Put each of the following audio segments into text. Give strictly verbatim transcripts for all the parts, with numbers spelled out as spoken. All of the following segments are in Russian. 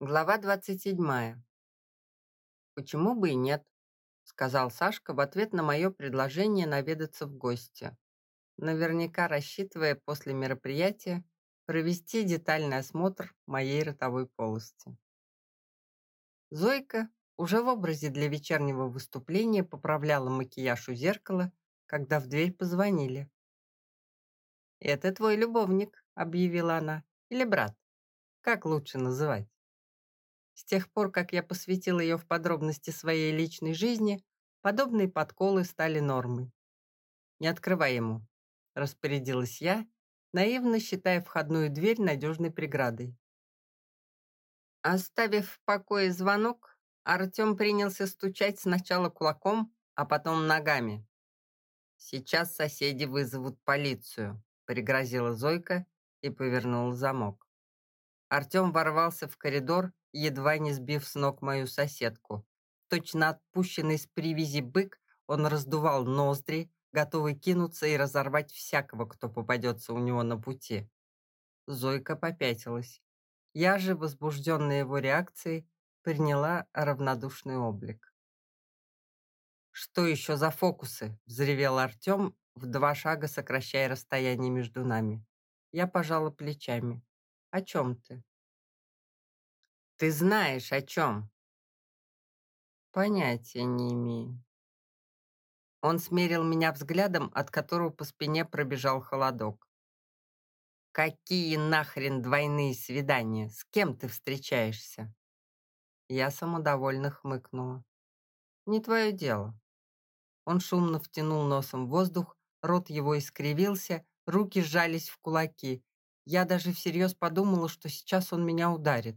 Глава двадцать седьмая. «Почему бы и нет?» — сказал Сашка в ответ на мое предложение наведаться в гости, наверняка рассчитывая после мероприятия провести детальный осмотр моей ротовой полости. Зойка уже в образе для вечернего выступления поправляла макияж у зеркала, когда в дверь позвонили. «Это твой любовник», — объявила она, — «или брат? Как лучше называть?» С тех пор, как я посвятила ее в подробности своей личной жизни, подобные подколы стали нормой. «Не открывай ему», — распорядилась я, наивно считая входную дверь надежной преградой. Оставив в покое звонок, Артем принялся стучать сначала кулаком, а потом ногами. «Сейчас соседи вызовут полицию», — пригрозила Зойка и повернула замок. Артем ворвался в коридор, едва не сбив с ног мою соседку. Точно отпущенный с привязи бык, он раздувал ноздри, готовый кинуться и разорвать всякого, кто попадется у него на пути. Зойка попятилась. Я же, возбужденная его реакцией, приняла равнодушный облик. «Что еще за фокусы?» — взревел Артем, в два шага сокращая расстояние между нами. Я пожала плечами. «О чем ты?» «Ты знаешь, о чем?» «Понятия не имею». Он смерил меня взглядом, от которого по спине пробежал холодок. «Какие нахрен двойные свидания? С кем ты встречаешься?» Я самодовольно хмыкнула. «Не твое дело». Он шумно втянул носом воздух, рот его искривился, руки сжались в кулаки. Я даже всерьез подумала, что сейчас он меня ударит.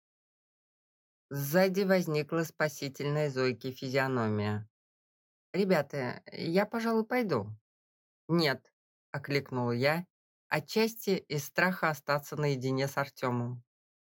Сзади возникла спасительная Зойки физиономия. «Ребята, я, пожалуй, пойду». «Нет», — окликнула я, отчасти из страха остаться наедине с Артемом.